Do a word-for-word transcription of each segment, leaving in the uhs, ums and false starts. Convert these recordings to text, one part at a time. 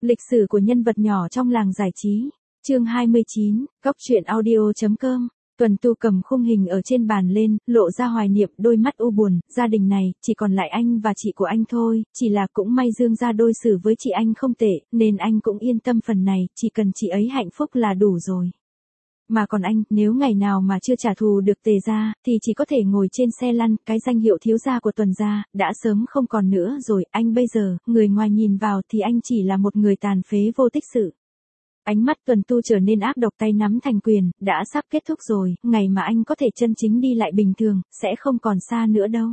Lịch sử của nhân vật nhỏ trong làng giải trí. Chương hai mươi chín, Cóc truyện audio.com. Tuần Tu cầm khung hình ở trên bàn lên, lộ ra hoài niệm, đôi mắt u buồn. Gia đình này, chỉ còn lại anh và chị của anh thôi, chỉ là cũng may Dương gia đối xử với chị anh không tệ, nên anh cũng yên tâm phần này, chỉ cần chị ấy hạnh phúc là đủ rồi. Mà còn anh, nếu ngày nào mà chưa trả thù được Tề gia, thì chỉ có thể ngồi trên xe lăn, cái danh hiệu thiếu gia của Tuần gia, đã sớm không còn nữa rồi. Anh bây giờ, người ngoài nhìn vào thì anh chỉ là một người tàn phế vô tích sự. Ánh mắt Tuần Tu trở nên ác độc, tay nắm thành quyền, đã sắp kết thúc rồi, ngày mà anh có thể chân chính đi lại bình thường, sẽ không còn xa nữa đâu.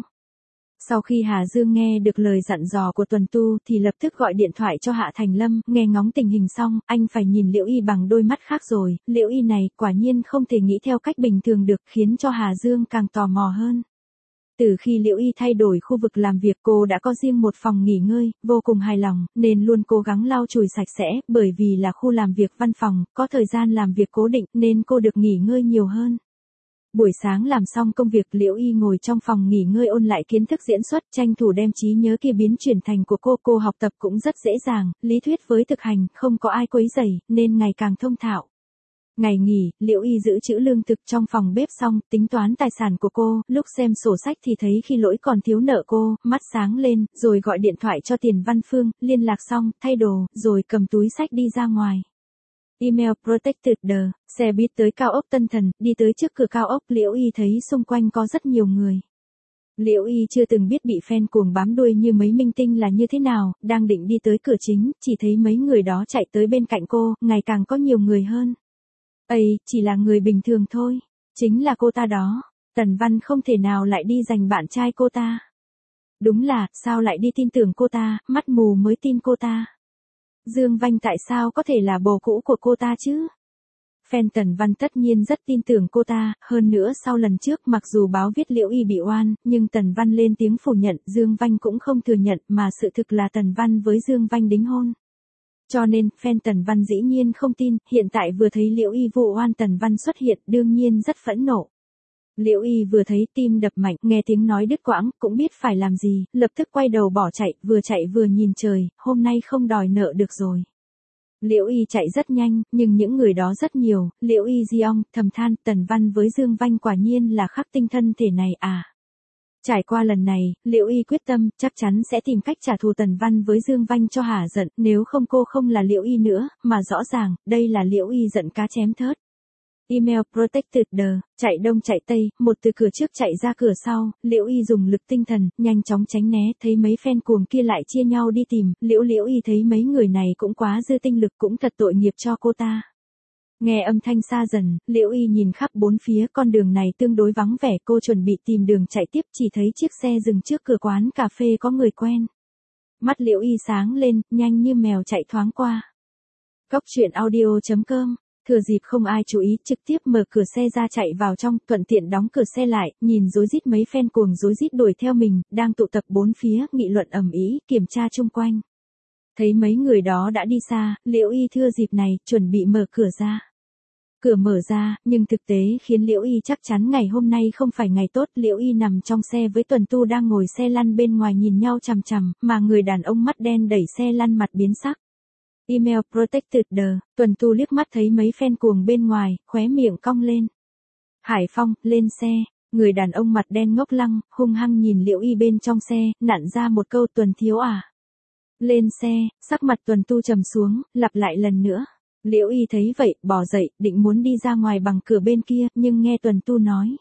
Sau khi Hà Dương nghe được lời dặn dò của Tuần Tu thì lập tức gọi điện thoại cho Hạ Thành Lâm, nghe ngóng tình hình xong, anh phải nhìn Liễu Y bằng đôi mắt khác rồi, Liễu Y này quả nhiên không thể nghĩ theo cách bình thường được, khiến cho Hà Dương càng tò mò hơn. Từ khi Liễu Y thay đổi khu vực làm việc, cô đã có riêng một phòng nghỉ ngơi, vô cùng hài lòng, nên luôn cố gắng lau chùi sạch sẽ, bởi vì là khu làm việc văn phòng, có thời gian làm việc cố định nên cô được nghỉ ngơi nhiều hơn. Buổi sáng làm xong công việc, Liễu Y ngồi trong phòng nghỉ ngơi ôn lại kiến thức diễn xuất, tranh thủ đem trí nhớ kia biến chuyển thành của cô. Cô học tập cũng rất dễ dàng, lý thuyết với thực hành, không có ai quấy rầy, nên ngày càng thông thạo. Ngày nghỉ, Liễu Y giữ trữ lương thực trong phòng bếp xong, tính toán tài sản của cô, lúc xem sổ sách thì thấy khi lỗi còn thiếu nợ cô, mắt sáng lên, rồi gọi điện thoại cho Tiền Văn Phương, liên lạc xong, thay đồ, rồi cầm túi sách đi ra ngoài. Email protected the, xe buýt tới cao ốc Tân Thần, đi tới trước cửa cao ốc, Liễu Y thấy xung quanh có rất nhiều người. Liễu Y chưa từng biết bị fan cuồng bám đuôi như mấy minh tinh là như thế nào, đang định đi tới cửa chính, chỉ thấy mấy người đó chạy tới bên cạnh cô, ngày càng có nhiều người hơn. Ây, chỉ là người bình thường thôi, chính là cô ta đó, Tần Văn không thể nào lại đi giành bạn trai cô ta. Đúng là, sao lại đi tin tưởng cô ta, mắt mù mới tin cô ta. Dương Vanh tại sao có thể là bồ cũ của cô ta chứ? Fan Tần Văn tất nhiên rất tin tưởng cô ta, hơn nữa sau lần trước mặc dù báo viết Liễu Y bị oan, nhưng Tần Văn lên tiếng phủ nhận, Dương Vanh cũng không thừa nhận, mà sự thực là Tần Văn với Dương Vanh đính hôn. Cho nên, fan Tần Văn dĩ nhiên không tin, hiện tại vừa thấy Liễu Y vụ oan Tần Văn xuất hiện, đương nhiên rất phẫn nộ. Liễu Y vừa thấy tim đập mạnh, nghe tiếng nói đứt quãng, cũng biết phải làm gì, lập tức quay đầu bỏ chạy, vừa chạy vừa nhìn trời, hôm nay không đòi nợ được rồi. Liễu Y chạy rất nhanh, nhưng những người đó rất nhiều, Liễu Y Diong, thầm than, Tần Văn với Dương Vanh quả nhiên là khắc tinh thân thể này à. Trải qua lần này, Liễu Y quyết tâm, chắc chắn sẽ tìm cách trả thù Tần Văn với Dương Vanh cho hả giận, nếu không cô không là Liễu Y nữa, mà rõ ràng, đây là Liễu Y giận cá chém thớt. Email protected the, chạy đông chạy tây, một từ cửa trước chạy ra cửa sau, Liễu Y dùng lực tinh thần, nhanh chóng tránh né, thấy mấy fan cuồng kia lại chia nhau đi tìm, Liễu Liễu Y thấy mấy người này cũng quá dư tinh lực, cũng thật tội nghiệp cho cô ta. Nghe âm thanh xa dần, Liễu Y nhìn khắp bốn phía, con đường này tương đối vắng vẻ, cô chuẩn bị tìm đường chạy tiếp, chỉ thấy chiếc xe dừng trước cửa quán cà phê có người quen. Mắt Liễu Y sáng lên, nhanh như mèo chạy thoáng qua. Cóc truyện audio.com. Thừa dịp không ai chú ý, trực tiếp mở cửa xe ra chạy vào trong, thuận tiện đóng cửa xe lại, nhìn rối rít mấy fan cuồng rối rít đuổi theo mình, đang tụ tập bốn phía, nghị luận ầm ĩ, kiểm tra chung quanh. Thấy mấy người đó đã đi xa, Liễu Y thừa dịp này, chuẩn bị mở cửa ra. Cửa mở ra, nhưng thực tế khiến Liễu Y chắc chắn ngày hôm nay không phải ngày tốt. Liễu Y nằm trong xe với Tuần Tu đang ngồi xe lăn bên ngoài nhìn nhau chằm chằm, mà người đàn ông mắt đen đẩy xe lăn mặt biến sắc. Email protected the, Tuần Tu liếc mắt thấy mấy fan cuồng bên ngoài, khóe miệng cong lên. Hải Phong, lên xe, người đàn ông mặt đen ngốc lăng, hung hăng nhìn Liễu Y bên trong xe, nặn ra một câu, Tuần thiếu à. Lên xe, sắc mặt Tuần Tu trầm xuống, lặp lại lần nữa. Liễu Y thấy vậy, bỏ dậy, định muốn đi ra ngoài bằng cửa bên kia, nhưng nghe Tuần Tu nói.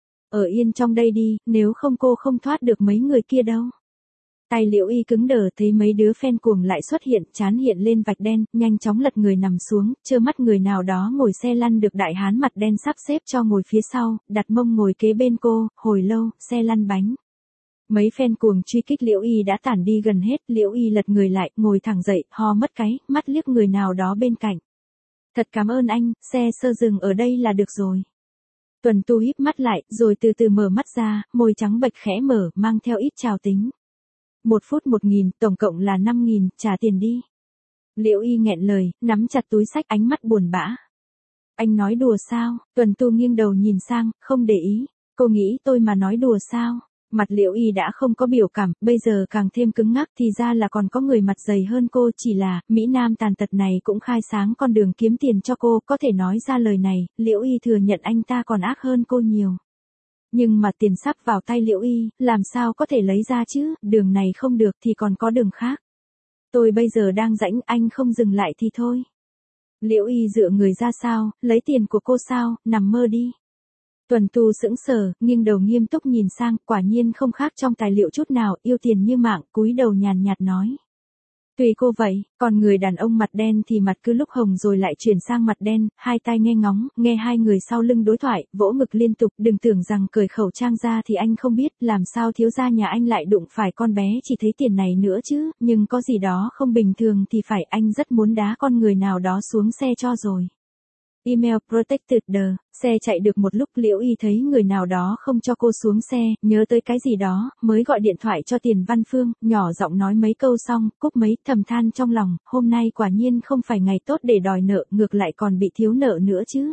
Ở yên trong đây đi, nếu không cô không thoát được mấy người kia đâu. Tay Liễu Y cứng đờ, thấy mấy đứa fan cuồng lại xuất hiện, trán hiện lên vạch đen, nhanh chóng lật người nằm xuống, trơ mắt người nào đó ngồi xe lăn được đại hán mặt đen sắp xếp cho ngồi phía sau, đặt mông ngồi kế bên cô, hồi lâu, xe lăn bánh. Mấy fan cuồng truy kích Liễu Y đã tản đi gần hết, Liễu Y lật người lại, ngồi thẳng dậy, ho mất cái, mắt liếc người nào đó bên cạnh. Thật cảm ơn anh, xe sơ dừng ở đây là được rồi. Tuần Tu híp mắt lại, rồi từ từ mở mắt ra, môi trắng bệch khẽ mở, mang theo ít trào tính. Một phút một nghìn, tổng cộng là năm nghìn, trả tiền đi. Liễu Y nghẹn lời, nắm chặt túi xách, ánh mắt buồn bã. Anh nói đùa sao? Tuần Tu nghiêng đầu nhìn sang, không để ý. Cô nghĩ tôi mà nói đùa sao? Mặt Liễu Y đã không có biểu cảm, bây giờ càng thêm cứng ngắc, thì ra là còn có người mặt dày hơn cô, chỉ là, Mỹ Nam tàn tật này cũng khai sáng con đường kiếm tiền cho cô, có thể nói ra lời này, Liễu Y thừa nhận anh ta còn ác hơn cô nhiều. Nhưng mà tiền sắp vào tay Liễu Y, làm sao có thể lấy ra chứ, đường này không được thì còn có đường khác. Tôi bây giờ đang rãnh, anh không dừng lại thì thôi. Liễu Y dựa người ra sao, lấy tiền của cô sao, nằm mơ đi. Tuần Tu sững sờ, nghiêng đầu nghiêm túc nhìn sang, quả nhiên không khác trong tài liệu chút nào, yêu tiền như mạng, cúi đầu nhàn nhạt nói. Tùy cô vậy, còn người đàn ông mặt đen thì mặt cứ lúc hồng rồi lại chuyển sang mặt đen, hai tai nghe ngóng, nghe hai người sau lưng đối thoại, vỗ ngực liên tục, đừng tưởng rằng cởi khẩu trang ra thì anh không biết, làm sao thiếu gia nhà anh lại đụng phải con bé chỉ thấy tiền này nữa chứ, nhưng có gì đó không bình thường thì phải, anh rất muốn đá con người nào đó xuống xe cho rồi. Email protected the, xe chạy được một lúc Liễu Y thấy người nào đó không cho cô xuống xe, nhớ tới cái gì đó, mới gọi điện thoại cho Tiền Văn Phương, nhỏ giọng nói mấy câu xong, cúp mấy, thầm than trong lòng, hôm nay quả nhiên không phải ngày tốt để đòi nợ, ngược lại còn bị thiếu nợ nữa chứ.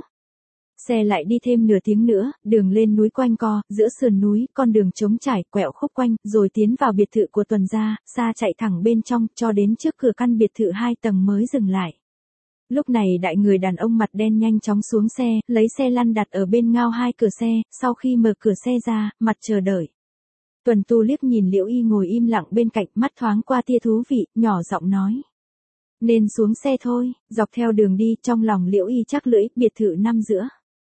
Xe lại đi thêm nửa tiếng nữa, đường lên núi quanh co, giữa sườn núi, con đường trống trải, quẹo khúc quanh, rồi tiến vào biệt thự của Tuần gia, xa chạy thẳng bên trong, cho đến trước cửa căn biệt thự hai tầng mới dừng lại. Lúc này đại người đàn ông mặt đen nhanh chóng xuống xe, lấy xe lăn đặt ở bên ngao hai cửa xe, sau khi mở cửa xe ra, mặt chờ đợi. Tuần Tu liếc nhìn Liễu Y ngồi im lặng bên cạnh, mắt thoáng qua tia thú vị, nhỏ giọng nói. Nên xuống xe thôi, dọc theo đường đi, trong lòng Liễu Y chắc lưỡi, biệt thự năm giữa.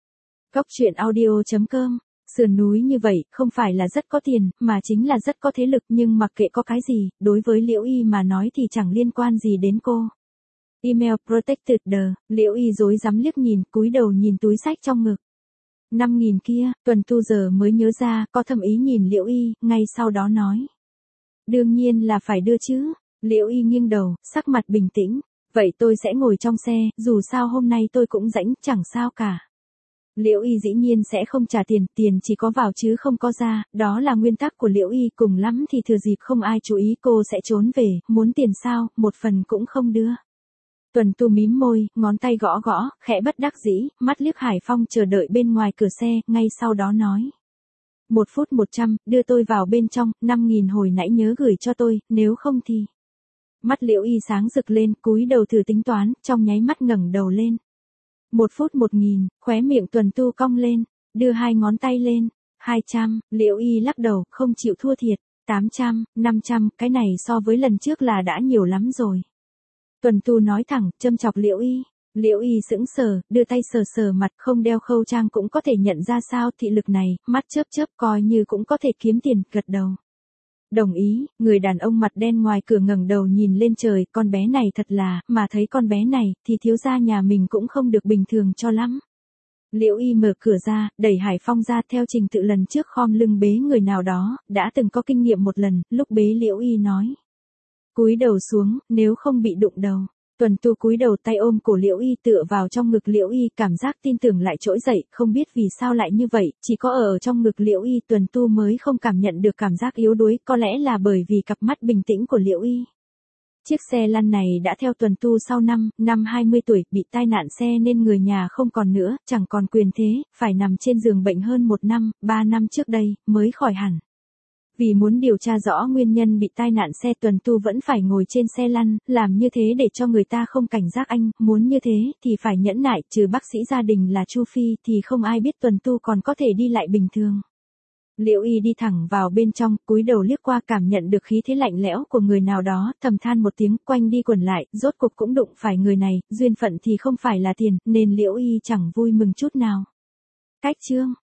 Cốc truyện audio chấm com, sườn núi như vậy, không phải là rất có tiền, mà chính là rất có thế lực, nhưng mặc kệ có cái gì, đối với Liễu Y mà nói thì chẳng liên quan gì đến cô. Email protected the, Liễu Y rối rắm liếc nhìn, cúi đầu nhìn túi xách trong ngực. Năm nghìn kia, Tuần Tu giờ mới nhớ ra, có thâm ý nhìn Liễu Y, ngay sau đó nói. Đương nhiên là phải đưa chứ. Liễu Y nghiêng đầu, sắc mặt bình tĩnh. Vậy tôi sẽ ngồi trong xe, dù sao hôm nay tôi cũng rãnh, chẳng sao cả. Liễu Y dĩ nhiên sẽ không trả tiền, tiền chỉ có vào chứ không có ra, đó là nguyên tắc của Liễu Y, cùng lắm thì thừa dịp không ai chú ý cô sẽ trốn về, muốn tiền sao, một phần cũng không đưa. Tuần Tu mím môi, ngón tay gõ gõ, khẽ bất đắc dĩ, mắt liếc Hải Phong chờ đợi bên ngoài cửa xe, ngay sau đó nói. Một phút một trăm, đưa tôi vào bên trong, năm nghìn hồi nãy nhớ gửi cho tôi, nếu không thì. Mắt Liễu Y sáng rực lên, cúi đầu thử tính toán, trong nháy mắt ngẩng đầu lên. Một phút một nghìn, khóe miệng Tuần Tu cong lên, đưa hai ngón tay lên. Hai trăm, Liễu Y lắc đầu, không chịu thua thiệt. Tám trăm, năm trăm, cái này so với lần trước là đã nhiều lắm rồi. Tuần Tu nói thẳng, châm chọc Liễu Y. Liễu Y sững sờ, đưa tay sờ sờ mặt, không đeo khâu trang cũng có thể nhận ra sao thị lực này, mắt chớp chớp coi như cũng có thể kiếm tiền, gật đầu. Đồng ý, người đàn ông mặt đen ngoài cửa ngẩng đầu nhìn lên trời, con bé này thật là, mà thấy con bé này, thì thiếu gia nhà mình cũng không được bình thường cho lắm. Liễu Y mở cửa ra, đẩy Hải Phong ra theo trình tự lần trước khom lưng bế người nào đó, đã từng có kinh nghiệm một lần, lúc bế Liễu Y nói. Cúi đầu xuống, nếu không bị đụng đầu. Tuần Tu cúi đầu tay ôm cổ Liễu Y tựa vào trong ngực Liễu Y, cảm giác tin tưởng lại trỗi dậy, không biết vì sao lại như vậy, chỉ có ở trong ngực Liễu Y Tuần Tu mới không cảm nhận được cảm giác yếu đuối, có lẽ là bởi vì cặp mắt bình tĩnh của Liễu Y. Chiếc xe lăn này đã theo Tuần Tu sau năm, năm hai mươi tuổi, bị tai nạn xe nên người nhà không còn nữa, chẳng còn quyền thế, phải nằm trên giường bệnh hơn một năm, ba năm trước đây, mới khỏi hẳn. Vì muốn điều tra rõ nguyên nhân bị tai nạn xe Tuần Tu vẫn phải ngồi trên xe lăn, làm như thế để cho người ta không cảnh giác anh, muốn như thế thì phải nhẫn nại, trừ bác sĩ gia đình là Chu Phi thì không ai biết Tuần Tu còn có thể đi lại bình thường. Liễu Y đi thẳng vào bên trong, cúi đầu liếc qua cảm nhận được khí thế lạnh lẽo của người nào đó, thầm than một tiếng, quanh đi quẩn lại, rốt cục cũng đụng phải người này, duyên phận thì không phải là tiền, nên Liễu Y chẳng vui mừng chút nào. Cách chương